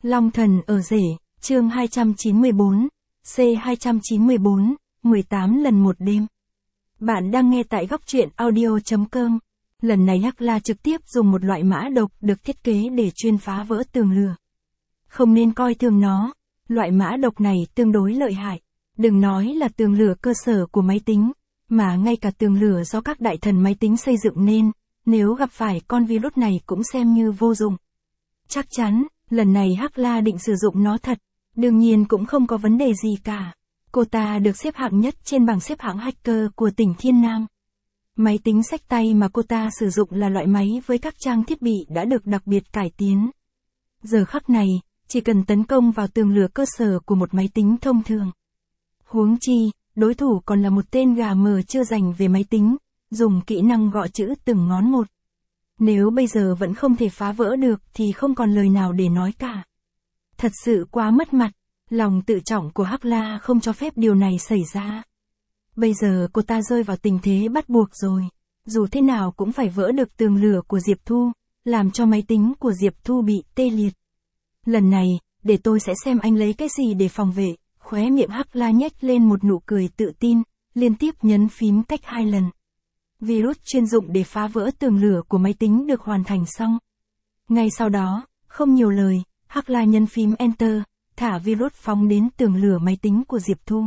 Long thần ở rể, chương 294, C294, 18 lần một đêm. Bạn đang nghe tại góc truyện audio.com. Lần này Hắc-La trực tiếp dùng một loại mã độc được thiết kế để chuyên phá vỡ tường lửa. Không nên coi thường nó, loại mã độc này tương đối lợi hại. Đừng nói là tường lửa cơ sở của máy tính, mà ngay cả tường lửa do các đại thần máy tính xây dựng nên, nếu gặp phải con virus này cũng xem như vô dụng. Chắc chắn, lần này Hắc-La định sử dụng nó thật, đương nhiên cũng không có vấn đề gì cả. Cô ta được xếp hạng nhất trên bảng xếp hạng hacker của tỉnh Thiên Nam. Máy tính xách tay mà cô ta sử dụng là loại máy với các trang thiết bị đã được đặc biệt cải tiến. Giờ khắc này, chỉ cần tấn công vào tường lửa cơ sở của một máy tính thông thường. Huống chi, đối thủ còn là một tên gà mờ chưa dành về máy tính, dùng kỹ năng gõ chữ từng ngón một. Nếu bây giờ vẫn không thể phá vỡ được thì không còn lời nào để nói cả. Thật sự quá mất mặt, lòng tự trọng của Hắc-La không cho phép điều này xảy ra. Bây giờ cô ta rơi vào tình thế bắt buộc rồi, dù thế nào cũng phải vỡ được tường lửa của Diệp Thu, làm cho máy tính của Diệp Thu bị tê liệt. Lần này, để tôi sẽ xem anh lấy cái gì để phòng vệ, khóe miệng Hắc-La nhếch lên một nụ cười tự tin, liên tiếp nhấn phím cách 2 lần. Virus chuyên dụng để phá vỡ tường lửa của máy tính được hoàn thành xong. Ngay sau đó, không nhiều lời, Hắc-La nhấn phím Enter, thả virus phóng đến tường lửa máy tính của Diệp Thu.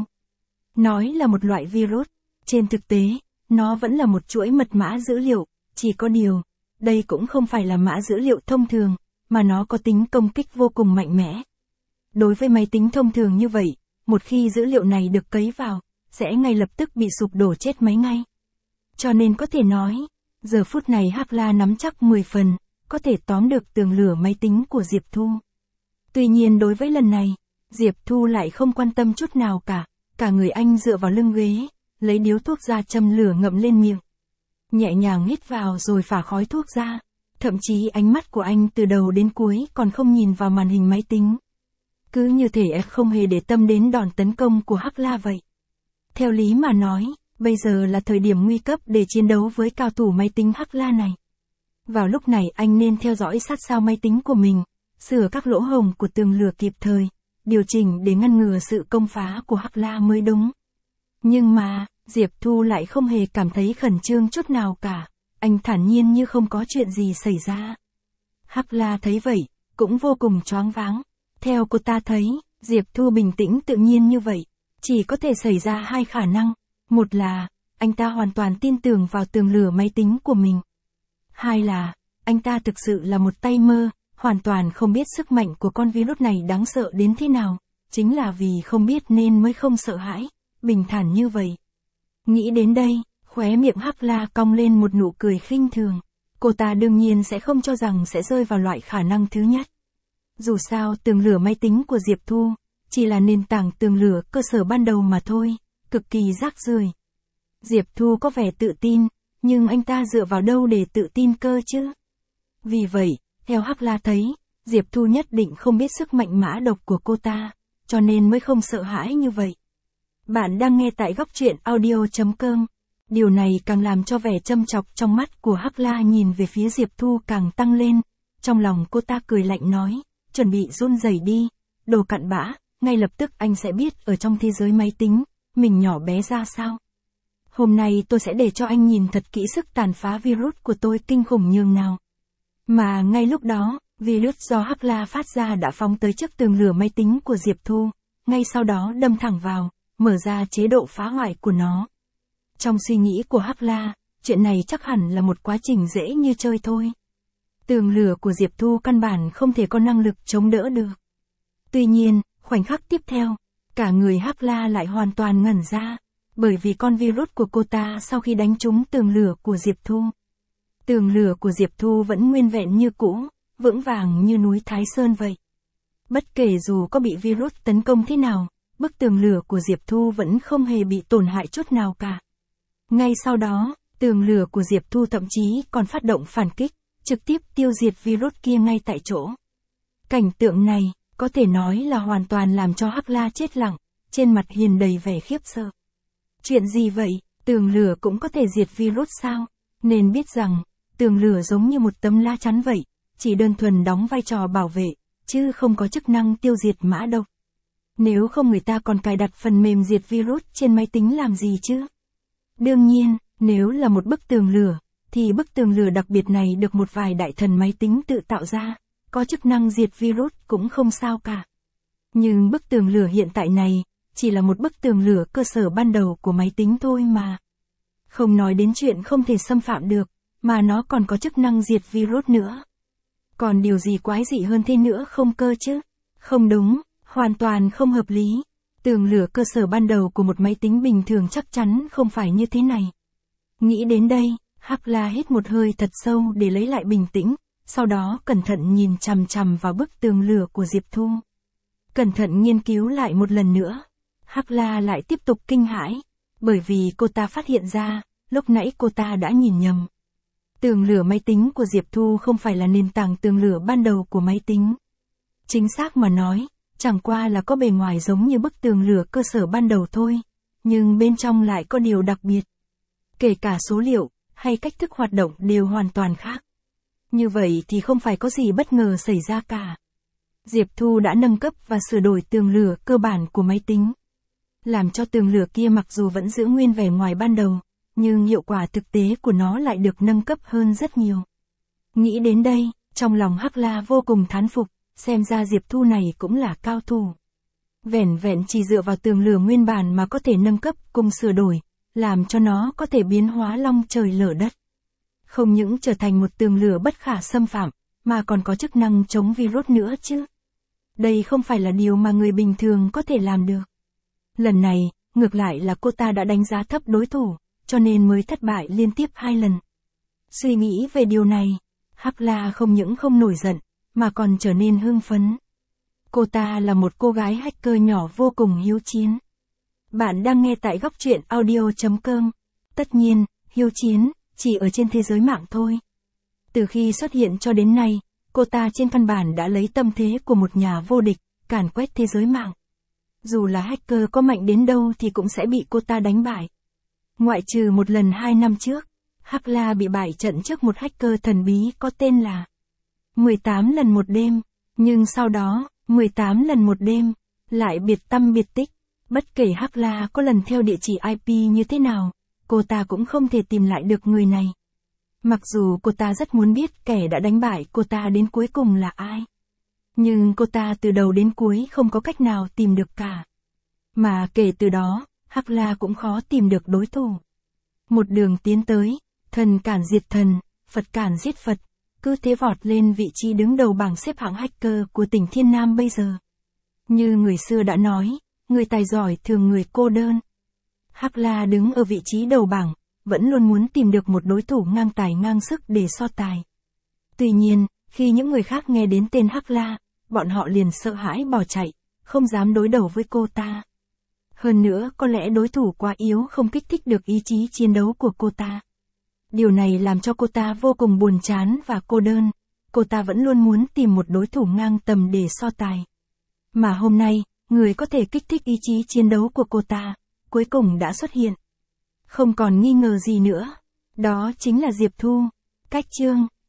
Nói là một loại virus, trên thực tế, nó vẫn là một chuỗi mật mã dữ liệu, chỉ có điều, đây cũng không phải là mã dữ liệu thông thường, mà nó có tính công kích vô cùng mạnh mẽ. Đối với máy tính thông thường như vậy, một khi dữ liệu này được cấy vào, sẽ ngay lập tức bị sụp đổ chết máy ngay. Cho nên có thể nói, giờ phút này Hắc-La nắm chắc 10 phần, có thể tóm được tường lửa máy tính của Diệp Thu. Tuy nhiên đối với lần này, Diệp Thu lại không quan tâm chút nào cả người anh dựa vào lưng ghế, lấy điếu thuốc ra châm lửa ngậm lên miệng. Nhẹ nhàng hít vào rồi phả khói thuốc ra, thậm chí ánh mắt của anh từ đầu đến cuối còn không nhìn vào màn hình máy tính. Cứ như thể không hề để tâm đến đòn tấn công của Hắc-La vậy. Theo lý mà nói, bây giờ là thời điểm nguy cấp để chiến đấu với cao thủ máy tính Hắc-La này. Vào lúc này anh nên theo dõi sát sao máy tính của mình, sửa các lỗ hổng của tường lửa kịp thời, điều chỉnh để ngăn ngừa sự công phá của Hắc-La mới đúng. Nhưng mà, Diệp Thu lại không hề cảm thấy khẩn trương chút nào cả, anh thản nhiên như không có chuyện gì xảy ra. Hắc-La thấy vậy, cũng vô cùng choáng váng. Theo cô ta thấy, Diệp Thu bình tĩnh tự nhiên như vậy, chỉ có thể xảy ra hai khả năng. Một là, anh ta hoàn toàn tin tưởng vào tường lửa máy tính của mình. Hai là, anh ta thực sự là một tay mơ, hoàn toàn không biết sức mạnh của con virus này đáng sợ đến thế nào. Chính là vì không biết nên mới không sợ hãi, bình thản như vậy. Nghĩ đến đây, khóe miệng Hắc-La cong lên một nụ cười khinh thường. Cô ta đương nhiên sẽ không cho rằng sẽ rơi vào loại khả năng thứ nhất. Dù sao tường lửa máy tính của Diệp Thu, chỉ là nền tảng tường lửa cơ sở ban đầu mà thôi, cực kỳ rác rưởi. Diệp Thu có vẻ tự tin, nhưng anh ta dựa vào đâu để tự tin cơ chứ? Vì vậy, theo Hắc-La thấy, Diệp Thu nhất định không biết sức mạnh mã độc của cô ta, cho nên mới không sợ hãi như vậy. Bạn đang nghe tại góc truyện audio.com. Điều này càng làm cho vẻ châm chọc trong mắt của Hắc-La nhìn về phía Diệp Thu càng tăng lên. Trong lòng cô ta cười lạnh nói, chuẩn bị run rẩy đi, đồ cặn bã, ngay lập tức anh sẽ biết ở trong thế giới máy tính, mình nhỏ bé ra sao. Hôm nay tôi sẽ để cho anh nhìn thật kỹ sức tàn phá virus của tôi kinh khủng nhường nào. Mà ngay lúc đó, virus do Hắc-La phát ra đã phóng tới trước tường lửa máy tính của Diệp Thu, ngay sau đó đâm thẳng vào, mở ra chế độ phá hoại của nó. Trong suy nghĩ của Hắc-La, chuyện này chắc hẳn là một quá trình dễ như chơi thôi. Tường lửa của Diệp Thu căn bản không thể có năng lực chống đỡ được. Tuy nhiên, khoảnh khắc tiếp theo, cả người Hắc-La lại hoàn toàn ngẩn ra, bởi vì con virus của cô ta sau khi đánh trúng tường lửa của Diệp Thu. Tường lửa của Diệp Thu vẫn nguyên vẹn như cũ, vững vàng như núi Thái Sơn vậy. Bất kể dù có bị virus tấn công thế nào, bức tường lửa của Diệp Thu vẫn không hề bị tổn hại chút nào cả. Ngay sau đó, tường lửa của Diệp Thu thậm chí còn phát động phản kích, trực tiếp tiêu diệt virus kia ngay tại chỗ. Cảnh tượng này, có thể nói là hoàn toàn làm cho Hắc-La chết lặng, trên mặt hiền đầy vẻ khiếp sợ. Chuyện gì vậy, tường lửa cũng có thể diệt virus sao? Nên biết rằng, tường lửa giống như một tấm lá chắn vậy, chỉ đơn thuần đóng vai trò bảo vệ, chứ không có chức năng tiêu diệt mã độc. Nếu không người ta còn cài đặt phần mềm diệt virus trên máy tính làm gì chứ? Đương nhiên, nếu là một bức tường lửa, thì bức tường lửa đặc biệt này được một vài đại thần máy tính tự tạo ra, có chức năng diệt virus cũng không sao cả. Nhưng bức tường lửa hiện tại này, chỉ là một bức tường lửa cơ sở ban đầu của máy tính thôi mà. Không nói đến chuyện không thể xâm phạm được, mà nó còn có chức năng diệt virus nữa. Còn điều gì quái dị hơn thế nữa không cơ chứ? Không đúng, hoàn toàn không hợp lý. Tường lửa cơ sở ban đầu của một máy tính bình thường chắc chắn không phải như thế này. Nghĩ đến đây, Hắc La hít một hơi thật sâu để lấy lại bình tĩnh, sau đó cẩn thận nhìn chằm chằm vào bức tường lửa của Diệp Thu. Cẩn thận nghiên cứu lại một lần nữa. Hắc La lại tiếp tục kinh hãi, bởi vì cô ta phát hiện ra, lúc nãy cô ta đã nhìn nhầm. Tường lửa máy tính của Diệp Thu không phải là nền tảng tường lửa ban đầu của máy tính. Chính xác mà nói, chẳng qua là có bề ngoài giống như bức tường lửa cơ sở ban đầu thôi, nhưng bên trong lại có điều đặc biệt. Kể cả số liệu, hay cách thức hoạt động đều hoàn toàn khác. Như vậy thì không phải có gì bất ngờ xảy ra cả. Diệp Thu đã nâng cấp và sửa đổi tường lửa cơ bản của máy tính. Làm cho tường lửa kia mặc dù vẫn giữ nguyên vẻ ngoài ban đầu, nhưng hiệu quả thực tế của nó lại được nâng cấp hơn rất nhiều. Nghĩ đến đây, trong lòng Hắc La vô cùng thán phục, xem ra Diệp Thu này cũng là cao thủ. Vẻn vẹn chỉ dựa vào tường lửa nguyên bản mà có thể nâng cấp cùng sửa đổi, làm cho nó có thể biến hóa long trời lở đất. Không những trở thành một tường lửa bất khả xâm phạm, mà còn có chức năng chống virus nữa chứ. Đây không phải là điều mà người bình thường có thể làm được. Lần này, ngược lại là cô ta đã đánh giá thấp đối thủ, cho nên mới thất bại liên tiếp 2 lần. Suy nghĩ về điều này, Hắc La không những không nổi giận, mà còn trở nên hưng phấn. Cô ta là một cô gái hacker nhỏ vô cùng hiếu chiến. Bạn đang nghe tại góc truyện audio.com. Tất nhiên, hiếu chiến, chỉ ở trên thế giới mạng thôi. Từ khi xuất hiện cho đến nay, cô ta trên căn bản đã lấy tâm thế của một nhà vô địch, càn quét thế giới mạng. Dù là hacker có mạnh đến đâu thì cũng sẽ bị cô ta đánh bại. Ngoại trừ một lần 2 năm trước, Hắc La bị bại trận trước một hacker thần bí có tên là 18 lần một đêm, nhưng sau đó, 18 lần một đêm, lại biệt tăm biệt tích. Bất kể Hắc La có lần theo địa chỉ IP như thế nào, cô ta cũng không thể tìm lại được người này. Mặc dù cô ta rất muốn biết kẻ đã đánh bại cô ta đến cuối cùng là ai. Nhưng cô ta từ đầu đến cuối không có cách nào tìm được cả. Mà kể từ đó, Hắc La cũng khó tìm được đối thủ. Một đường tiến tới, thần cản diệt thần, Phật cản giết Phật, cứ thế vọt lên vị trí đứng đầu bảng xếp hạng hacker của tỉnh Thiên Nam bây giờ. Như người xưa đã nói, người tài giỏi thường người cô đơn. Hắc La đứng ở vị trí đầu bảng, vẫn luôn muốn tìm được một đối thủ ngang tài ngang sức để so tài. Tuy nhiên, khi những người khác nghe đến tên Hắc La, bọn họ liền sợ hãi bỏ chạy, không dám đối đầu với cô ta. Hơn nữa, có lẽ đối thủ quá yếu không kích thích được ý chí chiến đấu của cô ta. Điều này làm cho cô ta vô cùng buồn chán và cô đơn, cô ta vẫn luôn muốn tìm một đối thủ ngang tầm để so tài. Mà hôm nay, người có thể kích thích ý chí chiến đấu của cô ta, cuối cùng đã xuất hiện. Không còn nghi ngờ gì nữa, đó chính là Diệp Thu. Cách chương